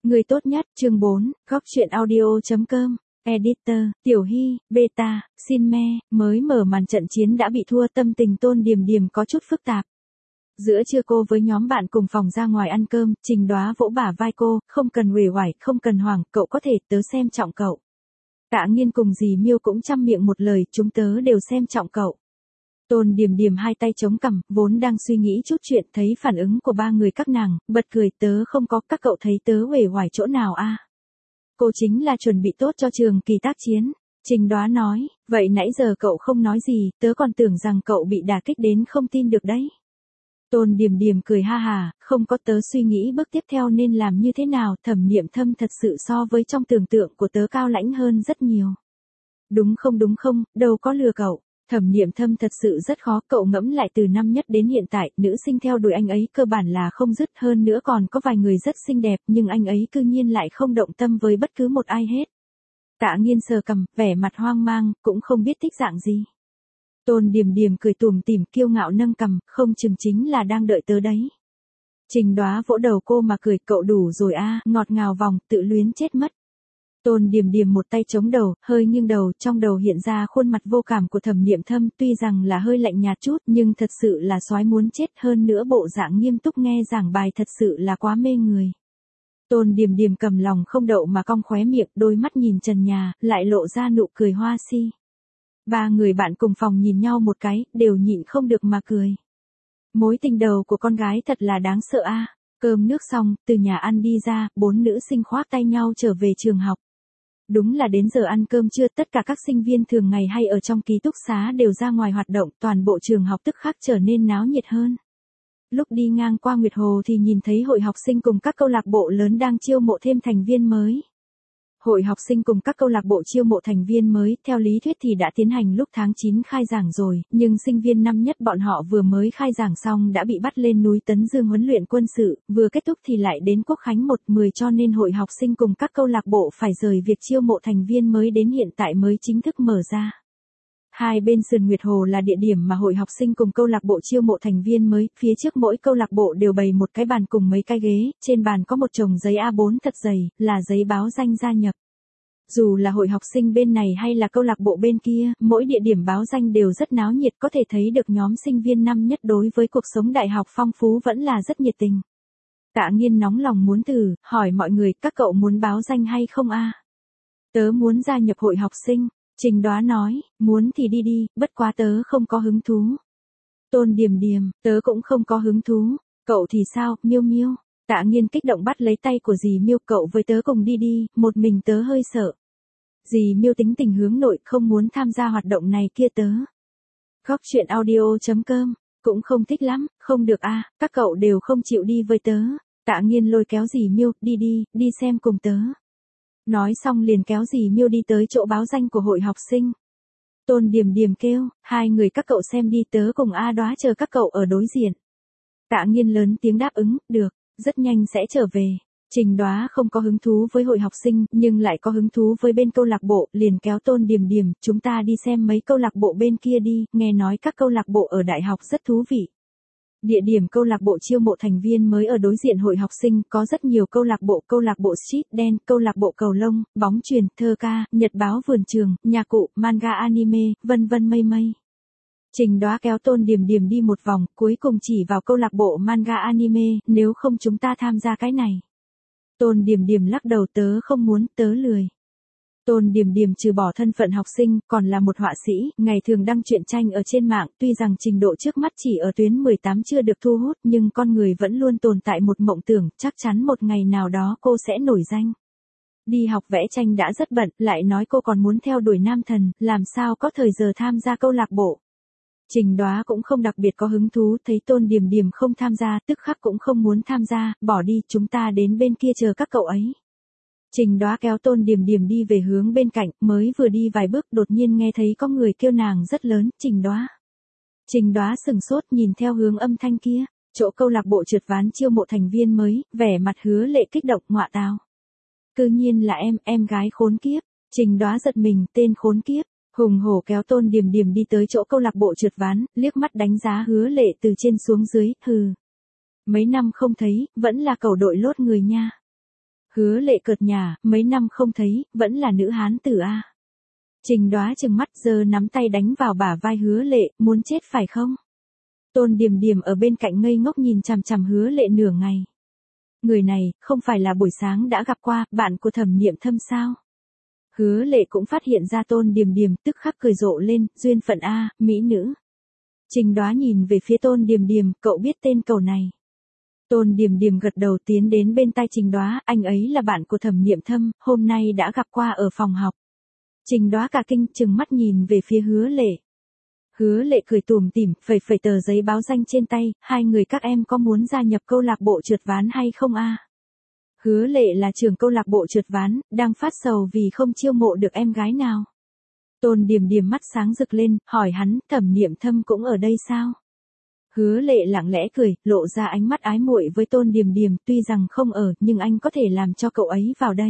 Người tốt nhất, chương 4, góc chuyện audio.com, editor, Tiểu Hy, beta, xin me, mới mở màn trận chiến đã bị thua, tâm tình Tôn Điềm Điềm có chút phức tạp. Giữa trưa cô với nhóm bạn cùng phòng ra ngoài ăn cơm, Trình Đoá vỗ bả vai cô, không cần uể oải, không cần hoảng, cậu có thể, tớ xem trọng cậu. Tạ Nghiên cùng dì Miêu cũng chăm miệng một lời, chúng tớ đều xem trọng cậu. Tôn Điềm Điềm hai tay chống cằm, vốn đang suy nghĩ chút chuyện, thấy phản ứng của ba người các nàng, bật cười, tớ không có, các cậu thấy tớ uể oải chỗ nào a? Cô chính là chuẩn bị tốt cho trường kỳ tác chiến. Trình Đoá nói, vậy nãy giờ cậu không nói gì, tớ còn tưởng rằng cậu bị đả kích đến không tin được đấy. Tôn Điềm Điềm cười ha hà, không có, tớ suy nghĩ bước tiếp theo nên làm như thế nào, Thẩm Niệm Thâm thật sự so với trong tưởng tượng của tớ cao lãnh hơn rất nhiều. Đúng không, đâu có lừa cậu. Thẩm Niệm Thâm thật sự rất khó, cậu ngẫm lại từ năm nhất đến hiện tại, nữ sinh theo đuổi anh ấy cơ bản là không dứt, hơn nữa còn có vài người rất xinh đẹp, nhưng anh ấy cư nhiên lại không động tâm với bất cứ một ai hết. Tạ Nghiên sờ cằm, vẻ mặt hoang mang, cũng không biết thích dạng gì. Tôn Điềm Điềm cười tủm tỉm, kiêu ngạo nâng cằm, không chừng chính là đang đợi tớ đấy. Trình Đoá vỗ đầu cô mà cười, cậu đủ rồi a, ngọt ngào vòng, tự luyến chết mất. Tôn Điềm Điềm một tay chống đầu, hơi nghiêng đầu, trong đầu hiện ra khuôn mặt vô cảm của Thẩm Niệm Thâm, tuy rằng là hơi lạnh nhạt chút, nhưng thật sự là soái muốn chết, hơn nữa bộ dạng nghiêm túc nghe giảng bài thật sự là quá mê người. Tôn Điềm Điềm cầm lòng không đậu mà cong khóe miệng, đôi mắt nhìn trần nhà, lại lộ ra nụ cười hoa si. Ba người bạn cùng phòng nhìn nhau một cái, đều nhịn không được mà cười. Mối tình đầu của con gái thật là đáng sợ a. Cơm nước xong, từ nhà ăn đi ra, bốn nữ sinh khoác tay nhau trở về trường học. Đúng là đến giờ ăn cơm trưa, tất cả các sinh viên thường ngày hay ở trong ký túc xá đều ra ngoài hoạt động, toàn bộ trường học tức khắc trở nên náo nhiệt hơn. Lúc đi ngang qua Nguyệt Hồ thì nhìn thấy hội học sinh cùng các câu lạc bộ lớn đang chiêu mộ thêm thành viên mới. Hội học sinh cùng các câu lạc bộ chiêu mộ thành viên mới, theo lý thuyết thì đã tiến hành lúc tháng 9 khai giảng rồi, nhưng sinh viên năm nhất bọn họ vừa mới khai giảng xong đã bị bắt lên núi Tấn Dương huấn luyện quân sự, vừa kết thúc thì lại đến Quốc Khánh 1-10, cho nên hội học sinh cùng các câu lạc bộ phải rời việc chiêu mộ thành viên mới đến hiện tại mới chính thức mở ra. Hai bên sườn Nguyệt Hồ là địa điểm mà hội học sinh cùng câu lạc bộ chiêu mộ thành viên mới, phía trước mỗi câu lạc bộ đều bày một cái bàn cùng mấy cái ghế, trên bàn có một chồng giấy A4 thật dày, là giấy báo danh gia nhập. Dù là hội học sinh bên này hay là câu lạc bộ bên kia, mỗi địa điểm báo danh đều rất náo nhiệt, có thể thấy được nhóm sinh viên năm nhất đối với cuộc sống đại học phong phú vẫn là rất nhiệt tình. Tạ Nghiên nóng lòng muốn thử, hỏi mọi người, các cậu muốn báo danh hay không a? Tớ muốn gia nhập hội học sinh. Trình Đoá nói, muốn thì đi đi, bất quá tớ không có hứng thú. Tôn Điềm Điềm, tớ cũng không có hứng thú. Cậu thì sao, Miêu Miêu? Tạ Nghiên kích động bắt lấy tay của dì Miêu, cậu với tớ cùng đi đi, một mình tớ hơi sợ. Dì Miêu tính tình hướng nội, không muốn tham gia hoạt động này kia tớ. Góc chuyện audio.com, cũng không thích lắm, không được a, các cậu đều không chịu đi với tớ. Tạ Nghiên lôi kéo dì Miêu, đi xem cùng tớ. Nói xong liền kéo dì Miêu đi tới chỗ báo danh của hội học sinh. Tôn Điềm Điềm kêu, hai người các cậu xem đi, tớ cùng A Đoá chờ các cậu ở đối diện. Tạ Nghiên lớn tiếng đáp ứng, được, rất nhanh sẽ trở về. Trình Đoá không có hứng thú với hội học sinh, nhưng lại có hứng thú với bên câu lạc bộ, liền kéo Tôn Điềm Điềm, chúng ta đi xem mấy câu lạc bộ bên kia đi, nghe nói các câu lạc bộ ở đại học rất thú vị. Địa điểm câu lạc bộ chiêu mộ thành viên mới ở đối diện hội học sinh, có rất nhiều câu lạc bộ street dance, câu lạc bộ cầu lông, bóng chuyền, thơ ca, nhật báo vườn trường, nhạc cụ, manga anime, vân vân mây mây. Trình Đoá kéo Tôn Điềm Điềm đi một vòng, cuối cùng chỉ vào câu lạc bộ manga anime, nếu không chúng ta tham gia cái này. Tôn Điềm Điềm lắc đầu, tớ không muốn, tớ lười. Tôn Điềm Điềm trừ bỏ thân phận học sinh, còn là một họa sĩ, ngày thường đăng truyện tranh ở trên mạng, tuy rằng trình độ trước mắt chỉ ở tuyến 18 chưa được thu hút, nhưng con người vẫn luôn tồn tại một mộng tưởng, chắc chắn một ngày nào đó cô sẽ nổi danh. Đi học vẽ tranh đã rất bận, lại nói cô còn muốn theo đuổi nam thần, làm sao có thời giờ tham gia câu lạc bộ. Trình Đoá cũng không đặc biệt có hứng thú, thấy Tôn Điềm Điềm không tham gia, tức khắc cũng không muốn tham gia, bỏ đi, chúng ta đến bên kia chờ các cậu ấy. Trình Đoá kéo Tôn Điềm Điềm đi về hướng bên cạnh, mới vừa đi vài bước đột nhiên nghe thấy có người kêu nàng rất lớn, Trình Đoá. Trình Đoá sừng sốt nhìn theo hướng âm thanh kia, chỗ câu lạc bộ trượt ván chiêu mộ thành viên mới, vẻ mặt Hứa Lệ kích động, ngọa tào. Cư nhiên là em gái khốn kiếp. Trình Đoá giật mình, tên khốn kiếp. Hùng hổ kéo Tôn Điềm Điềm đi tới chỗ câu lạc bộ trượt ván, liếc mắt đánh giá Hứa Lệ từ trên xuống dưới, hừ. Mấy năm không thấy, vẫn là cầu đội lốt người nha. Hứa Lệ cợt nhả, mấy năm không thấy, vẫn là nữ hán tử a. Trình Đoá trừng mắt giơ nắm tay đánh vào bả vai Hứa Lệ, muốn chết phải không? Tôn Điềm Điềm ở bên cạnh ngây ngốc nhìn chằm chằm Hứa Lệ nửa ngày. Người này, không phải là buổi sáng đã gặp qua, bạn của Thẩm Niệm Thâm sao? Hứa Lệ cũng phát hiện ra Tôn Điềm Điềm, tức khắc cười rộ lên, duyên phận a, mỹ nữ. Trình Đoá nhìn về phía Tôn Điềm Điềm, cậu biết tên cậu này. Tôn Điềm Điềm gật đầu tiến đến bên tai Trình Đoá, anh ấy là bạn của Thẩm Niệm Thâm, hôm nay đã gặp qua ở phòng học. Trình Đoá cả kinh trừng mắt nhìn về phía Hứa Lệ. Hứa Lệ cười tủm tỉm, phẩy phẩy tờ giấy báo danh trên tay, hai người các em có muốn gia nhập câu lạc bộ trượt ván hay không a? Hứa Lệ là trưởng câu lạc bộ trượt ván, đang phát sầu vì không chiêu mộ được em gái nào. Tôn Điềm Điềm mắt sáng rực lên, hỏi hắn, Thẩm Niệm Thâm cũng ở đây sao? Hứa Lệ lặng lẽ cười, lộ ra ánh mắt ái muội với Tôn Điềm Điềm, tuy rằng không ở, nhưng anh có thể làm cho cậu ấy vào đây.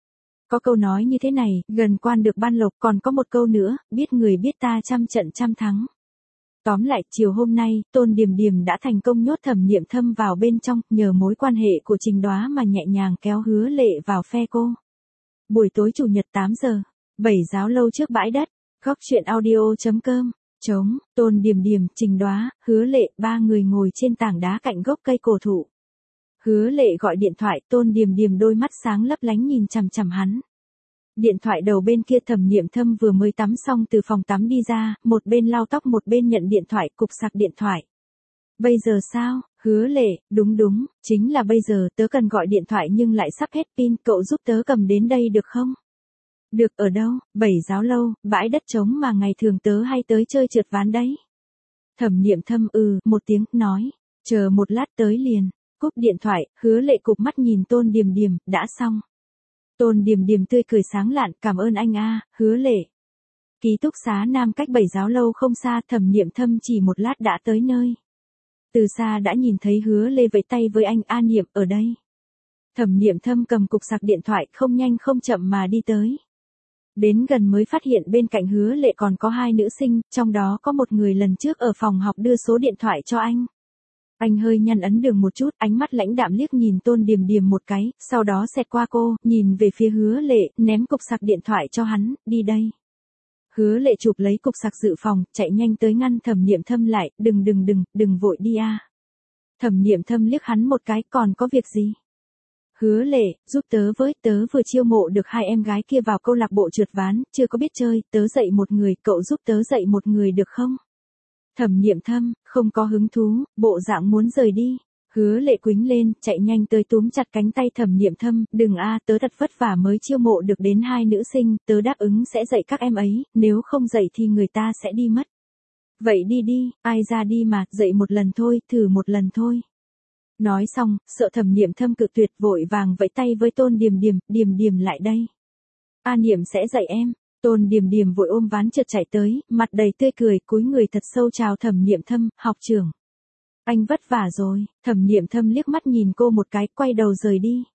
Có câu nói như thế này, gần quan được ban lộc, còn có một câu nữa, biết người biết ta trăm trận trăm thắng. Tóm lại, chiều hôm nay, Tôn Điềm Điềm đã thành công nhốt Thẩm Niệm Thâm vào bên trong, nhờ mối quan hệ của Trình Đoá mà nhẹ nhàng kéo Hứa Lệ vào phe cô. Buổi tối chủ nhật 8 giờ, 7 giáo lâu trước bãi đất, góc truyện audio.com, trống, Tôn Điềm Điềm, Trình Đoá, Hứa Lệ, ba người ngồi trên tảng đá cạnh gốc cây cổ thụ. Hứa Lệ gọi điện thoại, Tôn Điềm Điềm đôi mắt sáng lấp lánh nhìn chằm chằm hắn. Điện thoại đầu bên kia Thẩm Niệm Thâm vừa mới tắm xong từ phòng tắm đi ra, một bên lau tóc một bên nhận điện thoại, cục sạc điện thoại. Bây giờ sao? Hứa Lệ, đúng, chính là bây giờ, tớ cần gọi điện thoại nhưng lại sắp hết pin, cậu giúp tớ cầm đến đây được không? Được, ở đâu? 7 giáo lâu, bãi đất trống mà ngày thường tớ hay tới chơi trượt ván đấy. Thẩm Niệm Thâm một tiếng, nói, chờ một lát tới liền. Cúp điện thoại, Hứa Lệ cụp mắt nhìn Tôn Điềm Điềm, đã xong. Tôn Điềm Điềm tươi cười sáng lạn, cảm ơn anh a, Hứa Lệ. Ký túc xá Nam cách 7 giáo lâu không xa, Thẩm Niệm Thâm chỉ một lát đã tới nơi. Từ xa đã nhìn thấy Hứa Lệ vẫy tay với anh, A Niệm, ở đây. Thẩm Niệm Thâm cầm cục sạc điện thoại không nhanh không chậm mà đi tới. Đến gần mới phát hiện bên cạnh Hứa Lệ còn có hai nữ sinh, trong đó có một người lần trước ở phòng học đưa số điện thoại cho anh. Anh hơi nhăn ấn đường một chút, ánh mắt lãnh đạm liếc nhìn Tôn Điềm Điềm một cái, sau đó xẹt qua cô, nhìn về phía Hứa Lệ, ném cục sạc điện thoại cho hắn, đi đây. Hứa Lệ chụp lấy cục sạc dự phòng, chạy nhanh tới ngăn Thẩm Niệm Thâm lại, đừng vội đi a. Thẩm Niệm Thâm liếc hắn một cái, còn có việc gì? Hứa Lệ, giúp tớ với, tớ vừa chiêu mộ được hai em gái kia vào câu lạc bộ trượt ván, chưa có biết chơi, tớ dạy một người, cậu giúp tớ dạy một người được không? Thẩm Niệm Thâm, không có hứng thú, bộ dạng muốn rời đi. Hứa Lệ quĩnh lên, chạy nhanh tới túm chặt cánh tay Thẩm Niệm Thâm, đừng a, tớ thật vất vả mới chiêu mộ được đến hai nữ sinh, tớ đáp ứng sẽ dạy các em ấy, nếu không dạy thì người ta sẽ đi mất. Vậy đi đi, ai ra đi mà, dạy một lần thôi, thử một lần thôi. Nói xong, sợ Thẩm Niệm Thâm cự tuyệt, vội vàng vẫy tay với Tôn Điềm Điềm, Điềm Điềm lại đây. A Niệm sẽ dạy em. Tôn Điềm Điềm vội ôm ván trượt chạy tới, mặt đầy tươi cười, cúi người thật sâu chào Thẩm Niệm Thâm, học trưởng. Anh vất vả rồi. Thẩm Niệm Thâm liếc mắt nhìn cô một cái, quay đầu rời đi.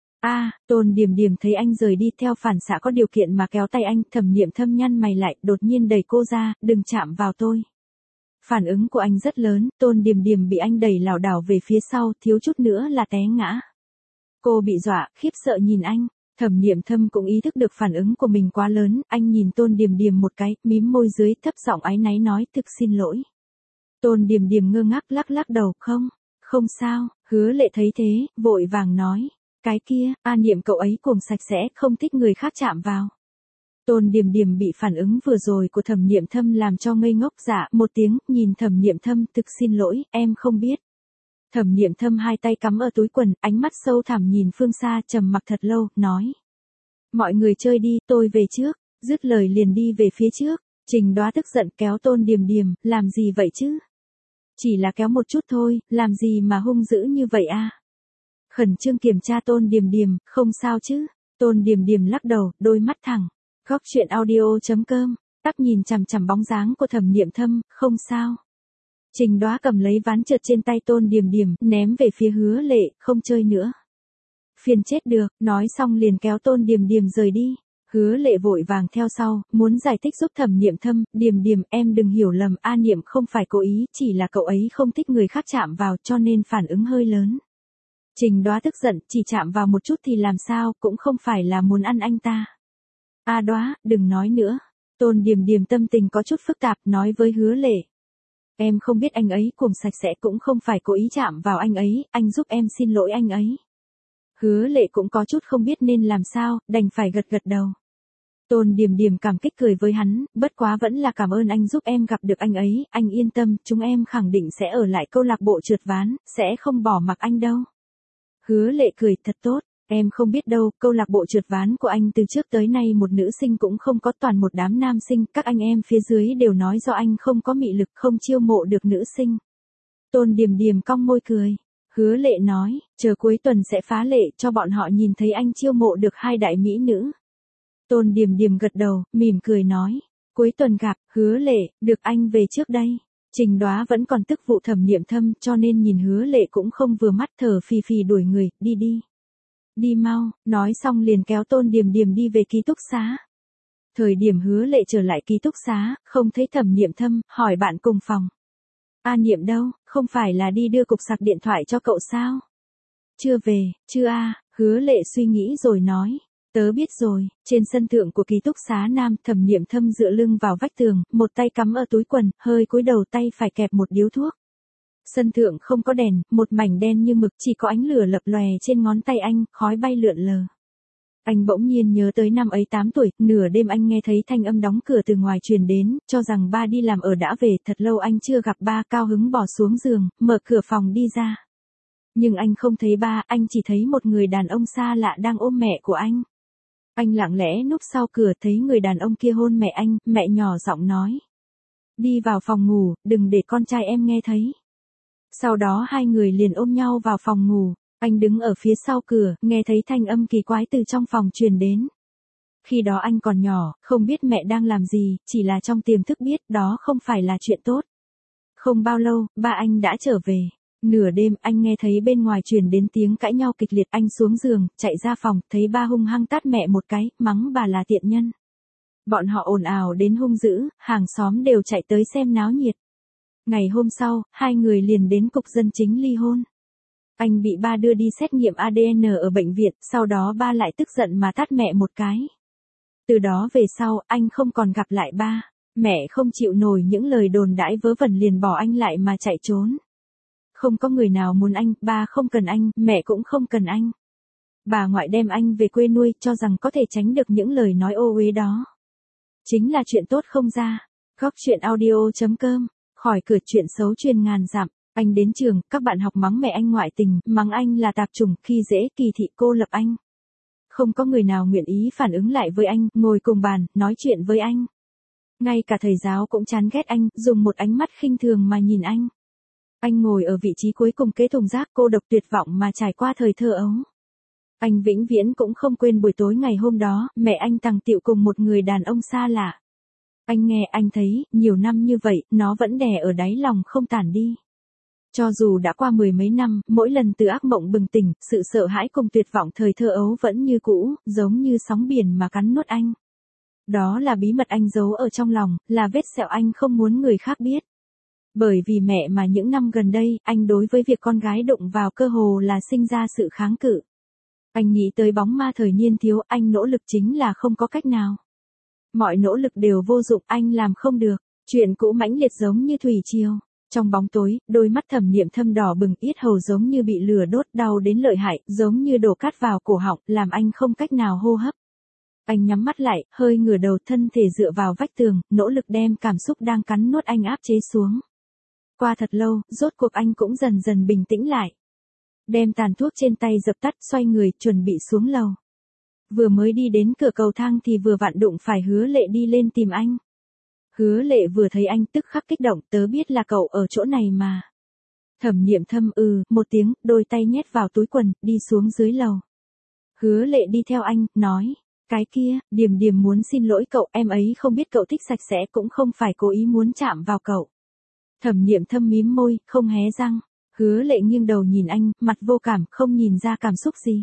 Tôn Điềm Điềm thấy anh rời đi, theo phản xạ có điều kiện mà kéo tay anh, Thẩm Niệm Thâm nhăn mày lại, đột nhiên đẩy cô ra, đừng chạm vào tôi. Phản ứng của anh rất lớn, Tôn Điềm Điềm bị anh đẩy lảo đảo về phía sau, thiếu chút nữa là té ngã. Cô bị dọa, khiếp sợ nhìn anh. Thẩm Niệm Thâm cũng ý thức được phản ứng của mình quá lớn, anh nhìn Tôn Điềm Điềm một cái, mím môi dưới, thấp giọng áy náy nói, thực xin lỗi. Tôn Điềm Điềm ngơ ngác lắc đầu, không sao. Hứa Lệ thấy thế, vội vàng nói, cái kia, A Niệm cậu ấy cuồng sạch sẽ, không thích người khác chạm vào. Tôn Điềm Điềm bị phản ứng vừa rồi của Thẩm Niệm Thâm làm cho ngây ngốc, dạ một tiếng, nhìn Thẩm Niệm Thâm, thực xin lỗi, em không biết. Thẩm Niệm Thâm hai tay cắm ở túi quần, ánh mắt sâu thẳm nhìn phương xa, trầm mặc thật lâu, nói. Mọi người chơi đi, tôi về trước, dứt lời liền đi về phía trước. Trình Đoá tức giận kéo Tôn Điềm Điềm, làm gì vậy chứ? Chỉ là kéo một chút thôi, làm gì mà hung dữ như vậy a? Khẩn trương kiểm tra Tôn Điềm Điềm, không sao chứ? Tôn Điềm Điềm lắc đầu, đôi mắt thẳng. Góc truyện audio.com, tắc nhìn chằm chằm bóng dáng của Thẩm Niệm Thâm, không sao. Trình Đoá cầm lấy ván trượt trên tay Tôn Điềm Điềm, ném về phía Hứa Lệ, không chơi nữa. Phiền chết được, nói xong liền kéo Tôn Điềm Điềm rời đi. Hứa Lệ vội vàng theo sau, muốn giải thích giúp Thẩm Niệm Thâm, Điềm Điềm em đừng hiểu lầm, A Niệm không phải cố ý, chỉ là cậu ấy không thích người khác chạm vào cho nên phản ứng hơi lớn. Trình Đoá tức giận, chỉ chạm vào một chút thì làm sao, cũng không phải là muốn ăn anh ta. A Đoá, đừng nói nữa. Tôn Điềm Điềm tâm tình có chút phức tạp, nói với Hứa Lệ. Em không biết anh ấy cuồng sạch sẽ, cũng không phải cố ý chạm vào anh ấy, anh giúp em xin lỗi anh ấy. Hứa Lệ cũng có chút không biết nên làm sao, đành phải gật gật đầu. Tôn Điềm Điềm cảm kích cười với hắn, bất quá vẫn là cảm ơn anh giúp em gặp được anh ấy, anh yên tâm, chúng em khẳng định sẽ ở lại câu lạc bộ trượt ván, sẽ không bỏ mặc anh đâu. Hứa Lệ cười, thật tốt, em không biết đâu, câu lạc bộ trượt ván của anh từ trước tới nay một nữ sinh cũng không có, toàn một đám nam sinh, các anh em phía dưới đều nói do anh không có mị lực, không chiêu mộ được nữ sinh. Tôn Điềm Điềm cong môi cười. Hứa Lệ nói, chờ cuối tuần sẽ phá lệ cho bọn họ nhìn thấy anh chiêu mộ được 2 đại mỹ nữ. Tôn Điềm Điềm gật đầu, mỉm cười nói, cuối tuần gặp. Hứa Lệ, được, anh về trước đây. Trình Đoá vẫn còn tức vụ Thẩm Niệm Thâm, cho nên nhìn Hứa Lệ cũng không vừa mắt, thở phì phì đuổi người, đi đi. Đi mau, nói xong liền kéo Tôn Điềm Điềm đi về ký túc xá. Thời điểm Hứa Lệ trở lại ký túc xá, không thấy Thẩm Niệm Thâm, hỏi bạn cùng phòng. A Niệm đâu, không phải là đi đưa cục sạc điện thoại cho cậu sao? Chưa về, chưa a. Hứa Lệ suy nghĩ rồi nói. Tớ biết rồi. Trên sân thượng của ký túc xá nam, Thẩm Niệm Thâm dựa lưng vào vách tường, một tay cắm ở túi quần, hơi cúi đầu, tay phải kẹp một điếu thuốc. Sân thượng không có đèn, một mảnh đen như mực, chỉ có ánh lửa lập lòe trên ngón tay anh, khói bay lượn lờ. Anh bỗng nhiên nhớ tới năm ấy 8 tuổi, nửa đêm anh nghe thấy thanh âm đóng cửa từ ngoài truyền đến, cho rằng ba đi làm ở đã về, thật lâu anh chưa gặp ba, cao hứng bỏ xuống giường, mở cửa phòng đi ra. Nhưng anh không thấy ba, anh chỉ thấy một người đàn ông xa lạ đang ôm mẹ của anh. Anh lặng lẽ núp sau cửa, thấy người đàn ông kia hôn mẹ anh, mẹ nhỏ giọng nói. Đi vào phòng ngủ, đừng để con trai em nghe thấy. Sau đó hai người liền ôm nhau vào phòng ngủ. Anh đứng ở phía sau cửa, nghe thấy thanh âm kỳ quái từ trong phòng truyền đến. Khi đó anh còn nhỏ, không biết mẹ đang làm gì, chỉ là trong tiềm thức biết đó không phải là chuyện tốt. Không bao lâu, ba anh đã trở về. Nửa đêm, anh nghe thấy bên ngoài truyền đến tiếng cãi nhau kịch liệt, anh xuống giường, chạy ra phòng, thấy ba hung hăng tát mẹ một cái, mắng bà là tiện nhân. Bọn họ ồn ào đến hung dữ, hàng xóm đều chạy tới xem náo nhiệt. Ngày hôm sau, hai người liền đến cục dân chính ly hôn. Anh bị ba đưa đi xét nghiệm ADN ở bệnh viện, sau đó ba lại tức giận mà tát mẹ một cái. Từ đó về sau, anh không còn gặp lại ba. Mẹ không chịu nổi những lời đồn đãi vớ vẩn liền bỏ anh lại mà chạy trốn. Không có người nào muốn anh, ba không cần anh, mẹ cũng không cần anh. Bà ngoại đem anh về quê nuôi, cho rằng có thể tránh được những lời nói ô uế đó. Chính là chuyện tốt không ra. Góc chuyện audio.com, khỏi cửa chuyện xấu truyền ngàn dặm. Anh đến trường, các bạn học mắng mẹ anh ngoại tình, mắng anh là tạp chủng, khi dễ, kỳ thị, cô lập anh. Không có người nào nguyện ý phản ứng lại với anh, ngồi cùng bàn, nói chuyện với anh. Ngay cả thầy giáo cũng chán ghét anh, dùng một ánh mắt khinh thường mà nhìn anh. Anh ngồi ở vị trí cuối cùng kế thùng rác, cô độc tuyệt vọng mà trải qua thời thơ ấu. Anh vĩnh viễn cũng không quên buổi tối ngày hôm đó, mẹ anh tằng tiệu cùng một người đàn ông xa lạ. Anh nghe, anh thấy, nhiều năm như vậy, nó vẫn đè ở đáy lòng không tản đi. Cho dù đã qua 10 mấy năm, mỗi lần từ ác mộng bừng tỉnh, sự sợ hãi cùng tuyệt vọng thời thơ ấu vẫn như cũ, giống như sóng biển mà cắn nuốt anh. Đó là bí mật anh giấu ở trong lòng, là vết sẹo anh không muốn người khác biết. Bởi vì mẹ mà những năm gần đây, anh đối với việc con gái đụng vào cơ hồ là sinh ra sự kháng cự. Anh nghĩ tới bóng ma thời niên thiếu, anh nỗ lực chính là không có cách nào. Mọi nỗ lực đều vô dụng, anh làm không được. Chuyện cũ mãnh liệt giống như thủy triều. Trong bóng tối, đôi mắt Thẩm Niệm Thâm đỏ bừng, yết hầu giống như bị lửa đốt, đau đến lợi hại, giống như đổ cát vào cổ họng, làm anh không cách nào hô hấp. Anh nhắm mắt lại, hơi ngửa đầu, thân thể dựa vào vách tường, nỗ lực đem cảm xúc đang cắn nuốt anh áp chế xuống. Qua thật lâu, rốt cuộc anh cũng dần dần bình tĩnh lại. Đem tàn thuốc trên tay dập tắt, xoay người, chuẩn bị xuống lầu. Vừa mới đi đến cửa cầu thang thì vừa vặn đụng phải Hứa Lệ đi lên tìm anh. Hứa Lệ vừa thấy anh tức khắc kích động, tớ biết là cậu ở chỗ này mà. Thẩm Niệm Thâm một tiếng, đôi tay nhét vào túi quần, đi xuống dưới lầu. Hứa Lệ đi theo anh, nói, cái kia, Điềm Điềm muốn xin lỗi cậu, em ấy không biết cậu thích sạch sẽ, cũng không phải cố ý muốn chạm vào cậu. Thẩm Niệm Thâm mím môi, không hé răng. Hứa Lệ nghiêng đầu nhìn anh, mặt vô cảm, không nhìn ra cảm xúc gì.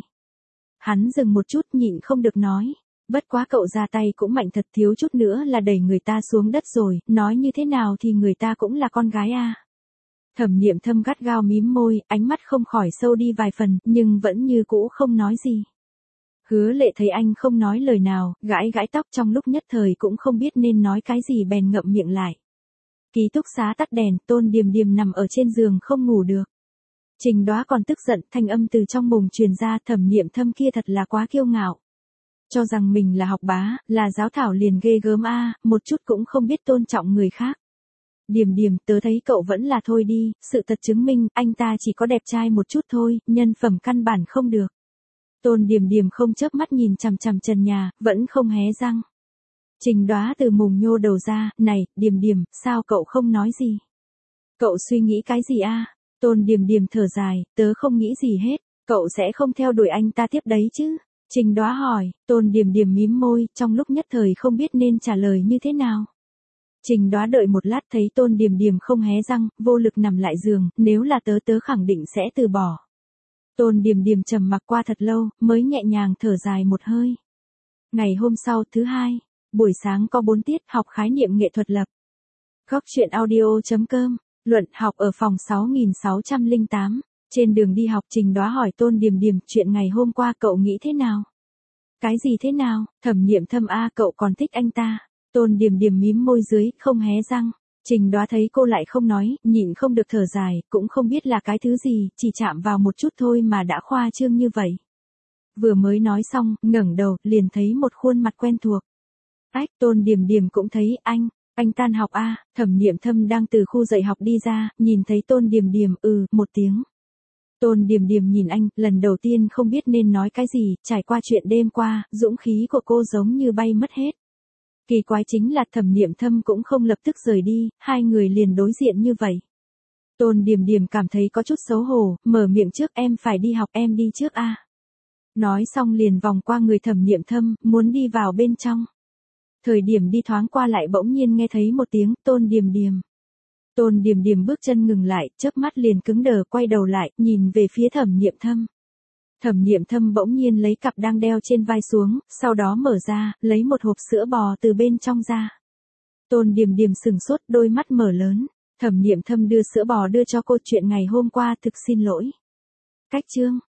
Hắn dừng một chút, nhịn không được nói. Bất quá cậu ra tay cũng mạnh thật, thiếu chút nữa là đẩy người ta xuống đất rồi, nói như thế nào thì người ta cũng là con gái a. Thẩm Niệm Thâm gắt gao mím môi, ánh mắt không khỏi sâu đi vài phần, nhưng vẫn như cũ không nói gì. Hứa Lệ thấy anh không nói lời nào, gãi gãi tóc trong lúc nhất thời cũng không biết nên nói cái gì bèn ngậm miệng lại. Ký túc xá tắt đèn, Tôn Điềm Điềm nằm ở trên giường không ngủ được. Trình Đóa còn tức giận, thanh âm từ trong mùng truyền ra, Thẩm Niệm Thâm kia thật là quá kiêu ngạo. Cho rằng mình là học bá, là giáo thảo liền ghê gớm a, một chút cũng không biết tôn trọng người khác. Điềm Điềm, tớ thấy cậu vẫn là thôi đi, sự thật chứng minh, anh ta chỉ có đẹp trai một chút thôi, nhân phẩm căn bản không được. Tôn Điềm Điềm không chớp mắt nhìn chằm chằm trần nhà, vẫn không hé răng. Trình Đóa từ mùng nhô đầu ra, này, Điềm Điềm, sao cậu không nói gì? Cậu suy nghĩ cái gì a? Tôn Điềm Điềm thở dài, tớ không nghĩ gì hết, cậu sẽ không theo đuổi anh ta tiếp đấy chứ? Trình Đóa hỏi, Tôn Điềm Điềm mím môi, trong lúc nhất thời không biết nên trả lời như thế nào. Trình Đóa đợi một lát thấy Tôn Điềm Điềm không hé răng, vô lực nằm lại giường, nếu là tớ khẳng định sẽ từ bỏ. Tôn Điềm Điềm trầm mặc qua thật lâu, mới nhẹ nhàng thở dài một hơi. Ngày hôm sau, thứ hai, buổi sáng có 4 tiết học khái niệm nghệ thuật lập. Góc truyện audio.com, luận học ở phòng 6608. Trên đường đi học Trình Đóa hỏi Tôn Điềm Điềm, chuyện ngày hôm qua cậu nghĩ thế nào? Cái gì thế nào? Thẩm Niệm Thâm a, cậu còn thích anh ta? Tôn Điềm Điềm mím môi dưới, không hé răng. Trình Đóa thấy cô lại không nói, nhịn không được thở dài, cũng không biết là cái thứ gì, chỉ chạm vào một chút thôi mà đã khoa trương như vậy. Vừa mới nói xong, ngẩng đầu, liền thấy một khuôn mặt quen thuộc. Ách, Tôn Điềm Điềm cũng thấy, anh tan học a. Thẩm Niệm Thâm đang từ khu dạy học đi ra, nhìn thấy Tôn Điềm Điềm, một tiếng. Tôn Điềm Điềm nhìn anh, lần đầu tiên không biết nên nói cái gì, trải qua chuyện đêm qua, dũng khí của cô giống như bay mất hết. Kỳ quái chính là Thẩm Niệm Thâm cũng không lập tức rời đi, hai người liền đối diện như vậy. Tôn Điềm Điềm cảm thấy có chút xấu hổ, mở miệng trước, em phải đi học, em đi trước a. Nói xong liền vòng qua người Thẩm Niệm Thâm, muốn đi vào bên trong. Thời điểm đi thoáng qua lại bỗng nhiên nghe thấy một tiếng, Tôn Điềm Điềm. Tôn Điềm Điềm bước chân ngừng lại, chớp mắt liền cứng đờ, quay đầu lại, nhìn về phía Thẩm Niệm Thâm. Thẩm Niệm Thâm bỗng nhiên lấy cặp đang đeo trên vai xuống, sau đó mở ra, lấy một hộp sữa bò từ bên trong ra. Tôn Điềm Điềm sừng sốt, đôi mắt mở lớn. Thẩm Niệm Thâm đưa sữa bò đưa cho cô, chuyện ngày hôm qua thực xin lỗi. Cách chương.